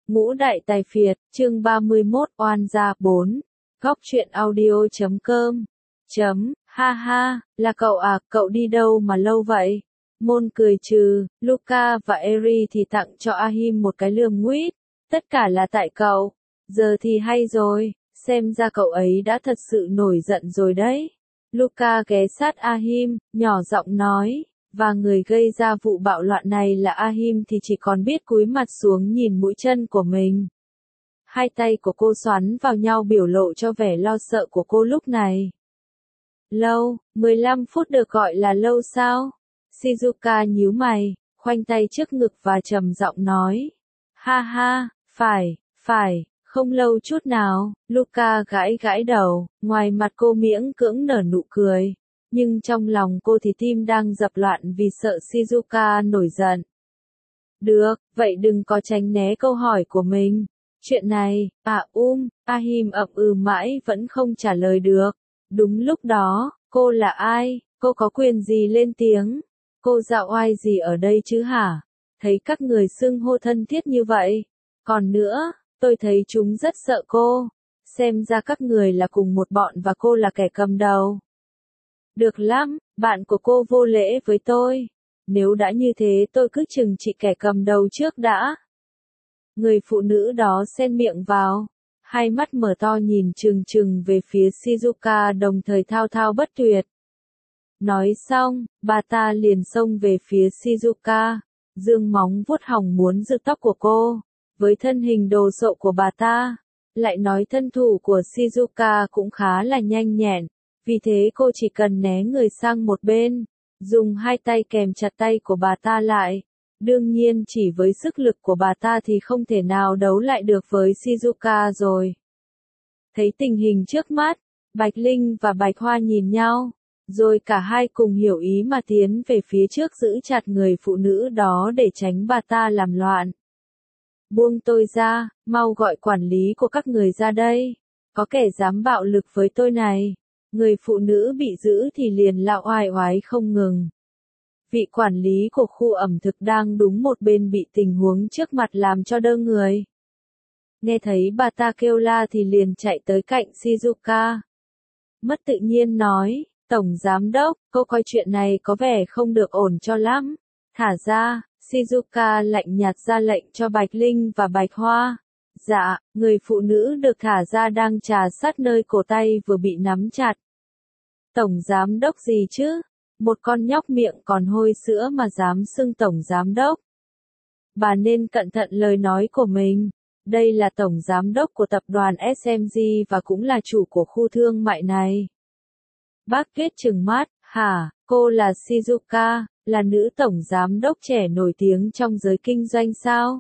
Ngũ Đại Tài Phiệt, chương 31, oan gia 4. Góc truyện audio.com. Ha ha, là cậu à, cậu đi đâu mà lâu vậy? Môn cười trừ, Luca và Eri thì tặng cho Ahim một cái lườm nguýt. Tất cả là tại cậu. Giờ thì hay rồi, xem ra cậu ấy đã thật sự nổi giận rồi đấy. Luca ghé sát Ahim, nhỏ giọng nói. Và người gây ra vụ bạo loạn này là Ahim thì chỉ còn biết cúi mặt xuống nhìn mũi chân của mình. Hai tay của cô xoắn vào nhau biểu lộ cho vẻ lo sợ của cô lúc này. Lâu, 15 phút được gọi là lâu sao? Shizuka nhíu mày, khoanh tay trước ngực và trầm giọng nói. Ha ha, phải, không lâu chút nào. Luca gãi gãi đầu, ngoài mặt cô miễn cưỡng nở nụ cười. Nhưng trong lòng cô thì tim đang dập loạn vì sợ Shizuka nổi giận. Được, vậy đừng có tránh né câu hỏi của mình. Chuyện này, Ahim ậm ừ mãi vẫn không trả lời được. Đúng lúc đó, cô là ai? Cô có quyền gì lên tiếng? Cô dạo oai gì ở đây chứ hả? Thấy các người xưng hô thân thiết như vậy. Còn nữa, tôi thấy chúng rất sợ cô. Xem ra các người là cùng một bọn và cô là kẻ cầm đầu. Được lắm, bạn của cô vô lễ với tôi. Nếu đã như thế tôi cứ trừng trị kẻ cầm đầu trước đã. Người phụ nữ đó xen miệng vào. Hai mắt mở to nhìn trừng trừng về phía Shizuka đồng thời thao thao bất tuyệt. Nói xong, bà ta liền xông về phía Shizuka. Dương móng vuốt hỏng muốn giật tóc của cô. Với thân hình đồ sộ của bà ta. Lại nói thân thủ của Shizuka cũng khá là nhanh nhẹn. Vì thế cô chỉ cần né người sang một bên, dùng hai tay kèm chặt tay của bà ta lại. Đương nhiên chỉ với sức lực của bà ta thì không thể nào đấu lại được với Shizuka rồi. Thấy tình hình trước mắt, Bạch Linh và Bạch Hoa nhìn nhau, rồi cả hai cùng hiểu ý mà tiến về phía trước giữ chặt người phụ nữ đó để tránh bà ta làm loạn. Buông tôi ra, mau gọi quản lý của các người ra đây. Có kẻ dám bạo lực với tôi này. Người phụ nữ bị giữ thì liền lạo oai oái không ngừng. Vị quản lý của khu ẩm thực đang đúng một bên bị tình huống trước mặt làm cho đơ người. Nghe thấy bà ta kêu la thì liền chạy tới cạnh Shizuka. Mất tự nhiên nói, Tổng Giám Đốc, cô coi chuyện này có vẻ không được ổn cho lắm. Thả ra, Shizuka lạnh nhạt ra lệnh cho Bạch Linh và Bạch Hoa. Dạ, người phụ nữ được thả ra đang trà sát nơi cổ tay vừa bị nắm chặt. Tổng Giám Đốc gì chứ? Một con nhóc miệng còn hôi sữa mà dám xưng Tổng Giám Đốc. Bà nên cẩn thận lời nói của mình. Đây là Tổng Giám Đốc của tập đoàn SMG và cũng là chủ của khu thương mại này. Bác Tuyết trừng mắt, hả, cô là Shizuka, là nữ Tổng Giám Đốc trẻ nổi tiếng trong giới kinh doanh sao?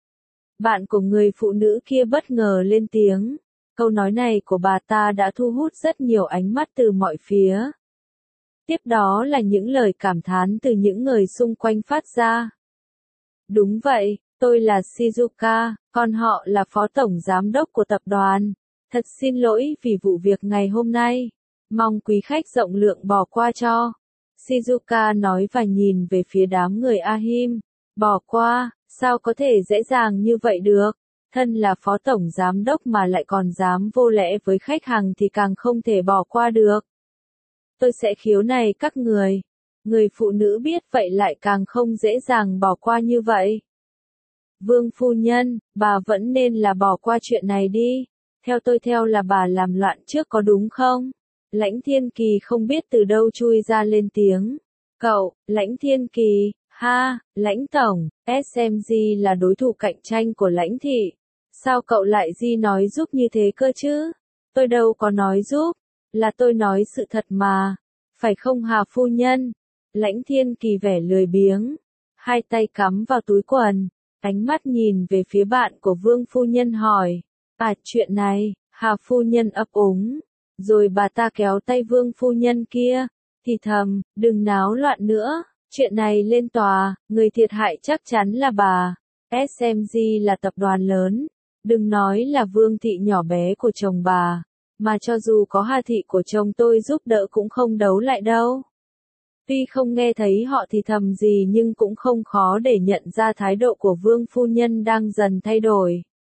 Bạn của người phụ nữ kia bất ngờ lên tiếng. Câu nói này của bà ta đã thu hút rất nhiều ánh mắt từ mọi phía. Tiếp đó là những lời cảm thán từ những người xung quanh phát ra. Đúng vậy, tôi là Shizuka, còn họ là Phó Tổng Giám Đốc của tập đoàn. Thật xin lỗi vì vụ việc ngày hôm nay. Mong quý khách rộng lượng bỏ qua cho. Shizuka nói và nhìn về phía đám người Ahim. Bỏ qua, sao có thể dễ dàng như vậy được? Thân là Phó Tổng Giám Đốc mà lại còn dám vô lễ với khách hàng thì càng không thể bỏ qua được. Tôi sẽ khiếu nại các người. Người phụ nữ biết vậy lại càng không dễ dàng bỏ qua như vậy. Vương phu nhân, bà vẫn nên là bỏ qua chuyện này đi. Theo tôi theo là bà làm loạn trước có đúng không? Lãnh Thiên Kỳ không biết từ đâu chui ra lên tiếng. Cậu, Lãnh Thiên Kỳ, ha, Lãnh Tổng, SMG là đối thủ cạnh tranh của Lãnh Thị. Sao cậu lại nói giúp như thế cơ chứ? Tôi đâu có nói giúp, là tôi nói sự thật mà. Phải không Hà phu nhân? Lãnh Thiên Kỳ vẻ lười biếng, hai tay cắm vào túi quần, ánh mắt nhìn về phía bạn của Vương phu nhân hỏi. Chuyện này, Hà phu nhân ấp úng. Rồi bà ta kéo tay Vương phu nhân kia, thì thầm, đừng náo loạn nữa, chuyện này lên tòa, người thiệt hại chắc chắn là bà. SMG là tập đoàn lớn, đừng nói là Vương thị nhỏ bé của chồng bà, mà cho dù có Hà thị của chồng tôi giúp đỡ cũng không đấu lại đâu. Tuy không nghe thấy họ thì thầm gì nhưng cũng không khó để nhận ra thái độ của Vương phu nhân đang dần thay đổi.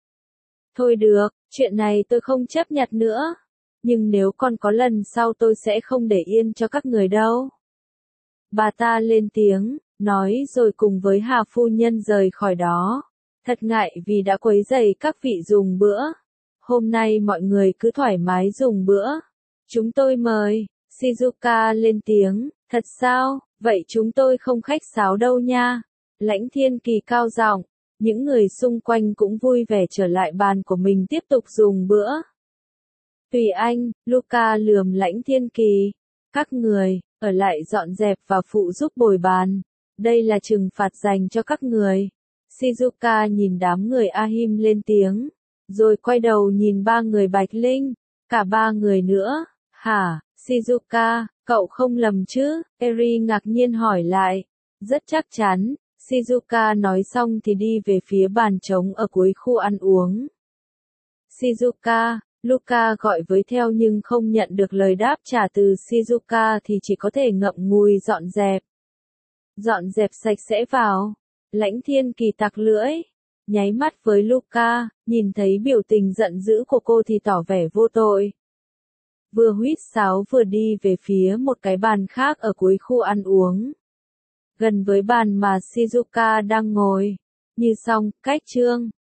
Thôi được, chuyện này tôi không chấp nhận nữa. Nhưng nếu còn có lần sau tôi sẽ không để yên cho các người đâu. Bà ta lên tiếng, nói rồi cùng với Hà phu nhân rời khỏi đó. Thật ngại vì đã quấy rầy các vị dùng bữa. Hôm nay mọi người cứ thoải mái dùng bữa. Chúng tôi mời. Shizuka lên tiếng, thật sao, vậy chúng tôi không khách sáo đâu nha. Lãnh Thiên Kỳ cao giọng, những người xung quanh cũng vui vẻ trở lại bàn của mình tiếp tục dùng bữa. Tùy anh, Luca lườm Lãnh Thiên Kỳ. Các người, ở lại dọn dẹp và phụ giúp bồi bàn. Đây là trừng phạt dành cho các người. Shizuka nhìn đám người Ahim lên tiếng, rồi quay đầu nhìn ba người Bạch Linh, cả ba người nữa. Hả, Shizuka, cậu không lầm chứ? Eri ngạc nhiên hỏi lại. Rất chắc chắn, Shizuka nói xong thì đi về phía bàn trống ở cuối khu ăn uống. Shizuka, Luca gọi với theo nhưng không nhận được lời đáp trả từ Shizuka thì chỉ có thể ngậm ngùi dọn dẹp. Dọn dẹp sạch sẽ vào. Lãnh Thiên Kỳ tặc lưỡi, nháy mắt với Luca, nhìn thấy biểu tình giận dữ của cô thì tỏ vẻ vô tội. Vừa huýt sáo vừa đi về phía một cái bàn khác ở cuối khu ăn uống. Gần với bàn mà Shizuka đang ngồi. Như xong, cách chương.